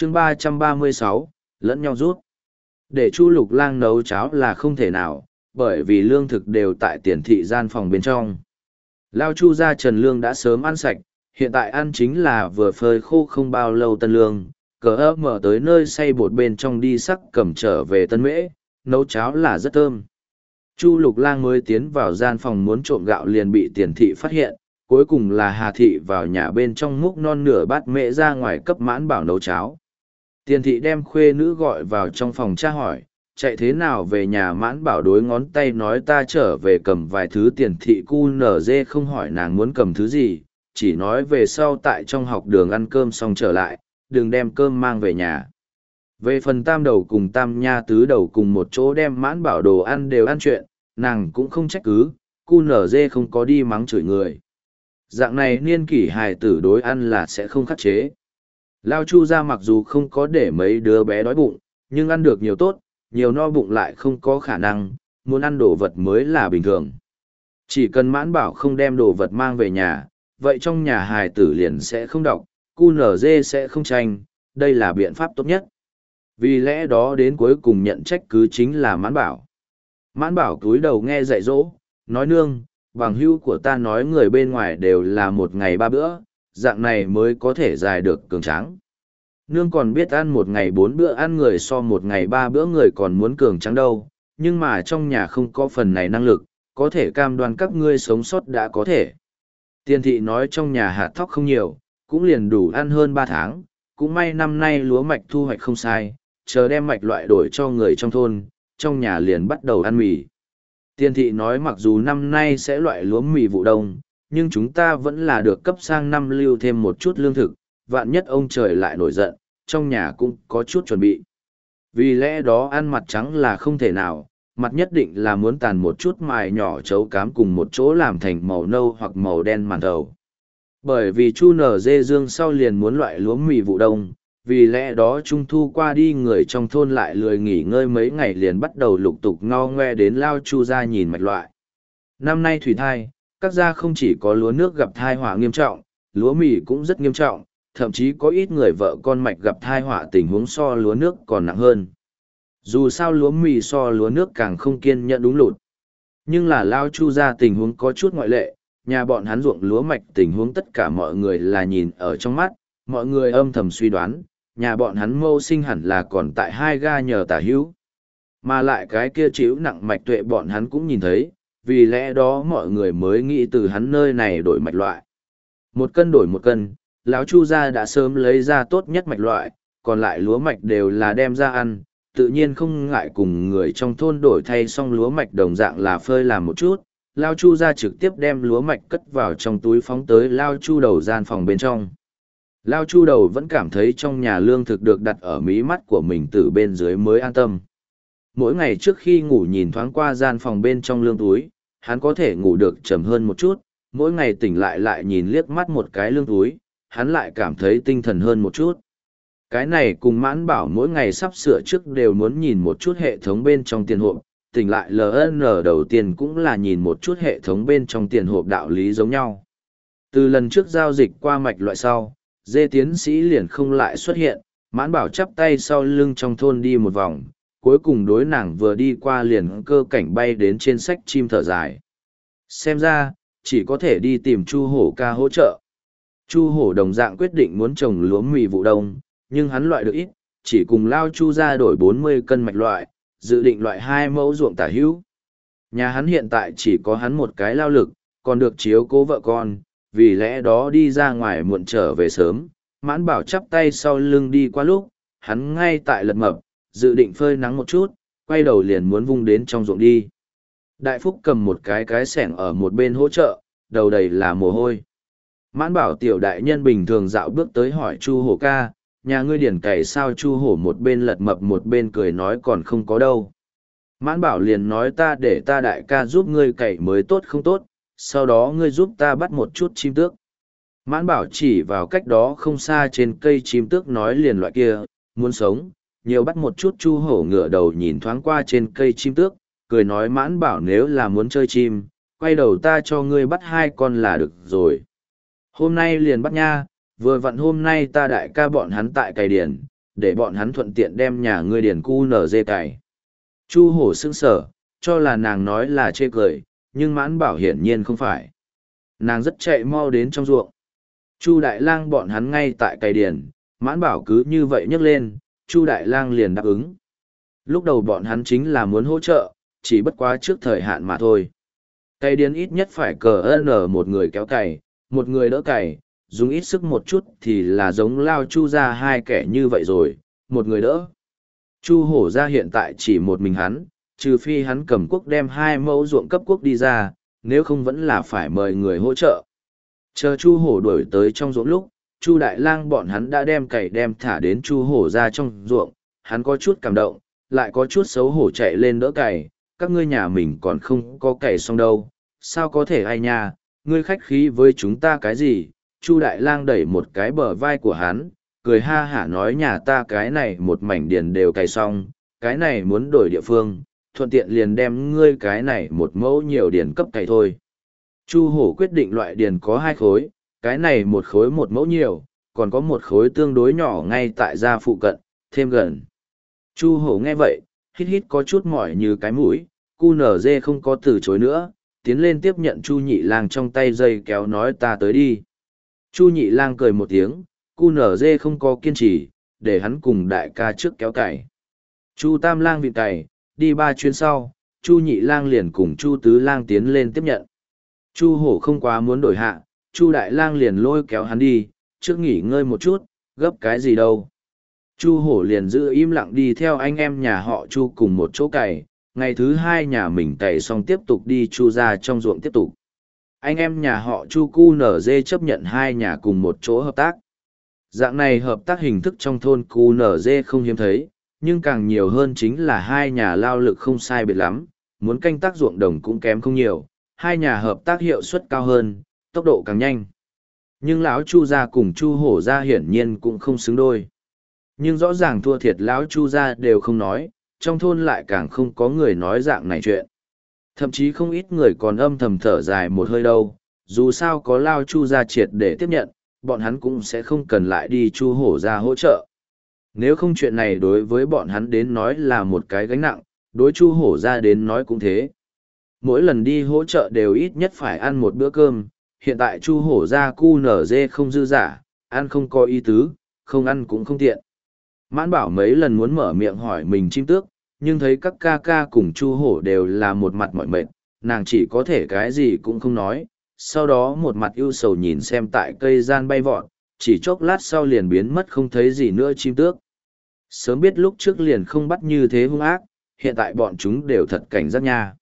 chương 336, lẫn nhau rút. Để Chu Lục Lang nấu cháo là không thể nào, bởi vì lương thực đều tại tiền thị gian phòng bên trong. Lao Chu gia Trần Lương đã sớm ăn sạch, hiện tại ăn chính là vừa phơi khô không bao lâu tân lương, cờ ấp mở tới nơi xay bột bên trong đi sắc cầm trở về tân mễ, nấu cháo là rất thơm. Chu Lục Lang mới tiến vào gian phòng muốn trộm gạo liền bị tiền thị phát hiện, cuối cùng là Hà thị vào nhà bên trong múc non nửa bát mễ ra ngoài cấp Mãn Bảo nấu cháo. Tiền thị đem khuê nữ gọi vào trong phòng tra hỏi, chạy thế nào về nhà. Mãn Bảo đối ngón tay nói ta trở về cầm vài thứ. Tiền thị cu nở dê không hỏi nàng muốn cầm thứ gì, chỉ nói về sau tại trong học đường ăn cơm xong trở lại, đừng đem cơm mang về nhà. Về phần Tam Đầu cùng Tam Nha Tứ Đầu cùng một chỗ đem Mãn Bảo đồ ăn đều ăn chuyện, nàng cũng không trách cứ, cu nở dê không có đi mắng chửi người. Dạng này niên kỷ hài tử đối ăn là sẽ không khắc chế. Lao Chu ra mặc dù không có để mấy đứa bé đói bụng, nhưng ăn được nhiều tốt, nhiều no bụng lại không có khả năng, muốn ăn đồ vật mới là bình thường. Chỉ cần Mãn Bảo không đem đồ vật mang về nhà, vậy trong nhà hài tử liền sẽ không đọc, cu nở dê sẽ không tranh, đây là biện pháp tốt nhất. Vì lẽ đó đến cuối cùng nhận trách cứ chính là Mãn Bảo. Mãn Bảo cúi đầu nghe dạy dỗ, nói nương, bằng hữu của ta nói người bên ngoài đều là một ngày 3 bữa, dạng này mới có thể dài được cường tráng. Nương còn biết ăn một ngày 4 bữa ăn người so một ngày 3 bữa người còn muốn cường tráng đâu, nhưng mà trong nhà không có phần này năng lực, có thể cam đoan các ngươi sống sót đã có thể. Tiền thị nói trong nhà hạt thóc không nhiều, cũng liền đủ ăn hơn 3 tháng, cũng may năm nay lúa mạch thu hoạch không sai, chờ đem mạch loại đổi cho người trong thôn, trong nhà liền bắt đầu ăn mì. Tiền thị nói mặc dù năm nay sẽ loại lúa mì vụ đông, nhưng chúng ta vẫn là được cấp sang năm lưu thêm một chút lương thực, vạn nhất ông trời lại nổi giận, trong nhà cũng có chút chuẩn bị. Vì lẽ đó ăn mặt trắng là không thể nào, mặt nhất định là muốn tàn một chút mài nhỏ chấu cám cùng một chỗ làm thành màu nâu hoặc màu đen màn thầu. Bởi vì Chu nở dê dương sau liền muốn loại lúa mì vụ đông, vì lẽ đó trung thu qua đi người trong thôn lại lười nghỉ ngơi mấy ngày liền bắt đầu lục tục ngao ngoe đến Lao Chu ra nhìn mạch loại. Năm nay thủy thai, các gia không chỉ có lúa nước gặp thai họa nghiêm trọng, lúa mì cũng rất nghiêm trọng, thậm chí có ít người vợ con mạch gặp thai họa tình huống so lúa nước còn nặng hơn. Dù sao lúa mì so lúa nước càng không kiên nhẫn đúng lụt. Nhưng là Lao Chu ra tình huống có chút ngoại lệ, nhà bọn hắn ruộng lúa mạch tình huống tất cả mọi người là nhìn ở trong mắt, mọi người âm thầm suy đoán, nhà bọn hắn mâu sinh hẳn là còn tại 2 ga nhờ tả hữu. Mà lại cái kia chịu nặng mạch tuệ bọn hắn cũng nhìn thấy, vì lẽ đó mọi người mới nghĩ từ hắn nơi này đổi mạch loại. 1 cân đổi 1 cân, lão Chu gia đã sớm lấy ra tốt nhất mạch loại, còn lại lúa mạch đều là đem ra ăn, tự nhiên không ngại cùng người trong thôn đổi thay xong lúa mạch đồng dạng là phơi làm một chút. Lao Chu gia trực tiếp đem lúa mạch cất vào trong túi phóng tới Lao Chu đầu gian phòng bên trong. Lao Chu đầu vẫn cảm thấy trong nhà lương thực được đặt ở mí mắt của mình từ bên dưới mới an tâm. Mỗi ngày trước khi ngủ nhìn thoáng qua gian phòng bên trong lương túi, hắn có thể ngủ được trầm hơn một chút, mỗi ngày tỉnh lại lại nhìn liếc mắt một cái lương túi, hắn lại cảm thấy tinh thần hơn một chút. Cái này cùng Mãn Bảo mỗi ngày sắp sửa trước đều muốn nhìn một chút hệ thống bên trong tiền hộp, tỉnh lại LN đầu tiên cũng là nhìn một chút hệ thống bên trong tiền hộp đạo lý giống nhau. Từ lần trước giao dịch qua mạch loại sau, Dê tiến sĩ liền không lại xuất hiện, Mãn Bảo chắp tay sau lưng trong thôn đi một vòng, cuối cùng đối nàng vừa đi qua liền cơ cảnh bay đến trên sách chim thở dài. Xem ra, chỉ có thể đi tìm Chu Hổ ca hỗ trợ. Chu Hổ đồng dạng quyết định muốn trồng lúa mì vụ đông, nhưng hắn loại được ít, chỉ cùng Lao Chu ra đổi 40 cân mạch loại, dự định loại 2 mẫu ruộng tả hữu. Nhà hắn hiện tại chỉ có hắn một cái lao lực, còn được chiếu cố vợ con, vì lẽ đó đi ra ngoài muộn trở về sớm. Mãn Bảo chắp tay sau lưng đi qua lúc, hắn ngay tại lật mập, dự định phơi nắng một chút, quay đầu liền muốn vung đến trong ruộng đi. Đại Phúc cầm một cái xẻng ở một bên hỗ trợ, đầu đầy là mồ hôi. Mãn Bảo tiểu đại nhân bình thường dạo bước tới hỏi Chu Hổ ca, nhà ngươi điển cày sao? Chu Hổ một bên lật mập một bên cười nói còn không có đâu. Mãn Bảo liền nói ta để ta đại ca giúp ngươi cày mới tốt không tốt, sau đó ngươi giúp ta bắt một chút chim tước. Mãn Bảo chỉ vào cách đó không xa trên cây chim tước nói liền loại kia, muốn sống, nhiều bắt một chút. Chu Hổ ngửa đầu nhìn thoáng qua trên cây chim tước, cười nói Mãn Bảo nếu là muốn chơi chim, quay đầu ta cho ngươi bắt 2 con là được rồi. Hôm nay liền bắt nha, vừa vặn hôm nay ta đại ca bọn hắn tại cày điển, để bọn hắn thuận tiện đem nhà ngươi điền cu nở dê cày. Chu hổ sững sờ, cho là nàng nói là chê cười, nhưng Mãn Bảo hiển nhiên không phải. Nàng rất chạy mau đến trong ruộng. Chu Đại Lang bọn hắn ngay tại cày điền, Mãn Bảo cứ như vậy nhấc lên, Chu Đại Lang liền đáp ứng. Lúc đầu bọn hắn chính là muốn hỗ trợ, chỉ bất quá trước thời hạn mà thôi. Cày điền ít nhất phải một người kéo cày, một người đỡ cày, dùng ít sức một chút thì là giống Lao Chu ra hai kẻ như vậy rồi, một người đỡ. Chu hổ ra hiện tại chỉ một mình hắn, trừ phi hắn cầm cuốc đem 2 mẫu ruộng cấp quốc đi ra, nếu không vẫn là phải mời người hỗ trợ. Chờ Chu hổ đuổi tới trong ruộng lúc, Chu Đại Lang bọn hắn đã đem cày đem thả đến Chu hổ ra trong ruộng, hắn có chút cảm động, lại có chút xấu hổ chạy lên đỡ cày, các ngươi nhà mình còn không có cày xong đâu, sao có thể ai nha, ngươi khách khí với chúng ta cái gì? Chu Đại Lang đẩy một cái bờ vai của hắn, cười ha hả nói nhà ta cái này một mảnh điền đều cày xong, cái này muốn đổi địa phương, thuận tiện liền đem ngươi cái này một mẫu nhiều điền cấp cày thôi. Chu hổ quyết định loại điền có 2 khối, cái này một khối một mẫu nhiều, còn có một khối tương đối nhỏ ngay tại gia phụ cận, thêm gần. Chu hổ nghe vậy, hít hít có chút mỏi như cái mũi, cu nở dê không có từ chối nữa, tiến lên tiếp nhận Chu Nhị Lang trong tay dây kéo nói ta tới đi. Chu Nhị Lang cười một tiếng, cu nở dê không có kiên trì, để hắn cùng đại ca trước kéo cày. Chu Tam Lang vịt cày, đi 3 chuyến sau, Chu Nhị Lang liền cùng Chu Tứ Lang tiến lên tiếp nhận. Chu hổ không quá muốn đổi hạ, Chu Đại Lang liền lôi kéo hắn đi, trước nghỉ ngơi một chút, gấp cái gì đâu. Chu hổ liền giữ im lặng đi theo anh em nhà họ Chu cùng một chỗ cày, ngày thứ 2 nhà mình cày xong tiếp tục đi Chu ra trong ruộng tiếp tục. Anh em nhà họ Chu cu nở dê chấp nhận 2 nhà cùng một chỗ hợp tác. Dạng này hợp tác hình thức trong thôn cu nở dê không hiếm thấy, nhưng càng nhiều hơn chính là 2 nhà lao lực không sai biệt lắm, muốn canh tác ruộng đồng cũng kém không nhiều, 2 nhà hợp tác hiệu suất cao hơn, tốc độ càng nhanh. Nhưng lão Chu gia cùng Chu hổ gia hiển nhiên cũng không xứng đôi. Nhưng rõ ràng thua thiệt lão Chu gia đều không nói, trong thôn lại càng không có người nói dạng này chuyện. Thậm chí không ít người còn âm thầm thở dài một hơi đâu, dù sao có Lao Chu gia triệt để tiếp nhận, bọn hắn cũng sẽ không cần lại đi Chu hổ gia hỗ trợ. Nếu không chuyện này đối với bọn hắn đến nói là một cái gánh nặng, đối Chu hổ gia đến nói cũng thế. Mỗi lần đi hỗ trợ đều ít nhất phải ăn một bữa cơm, hiện tại Chu hổ gia cu nở dê không dư giả, ăn không có ý tứ, không ăn cũng không tiện. Mãn Bảo mấy lần muốn mở miệng hỏi mình chim tước, nhưng thấy các ca ca cùng Chu hổ đều là một mặt mỏi mệt, nàng chỉ có thể cái gì cũng không nói, sau đó một mặt ưu sầu nhìn xem tại cây gian bay vọt, chỉ chốc lát sau liền biến mất không thấy gì nữa chim tước. Sớm biết lúc trước liền không bắt như thế hung ác, hiện tại bọn chúng đều thật cảnh giác nha.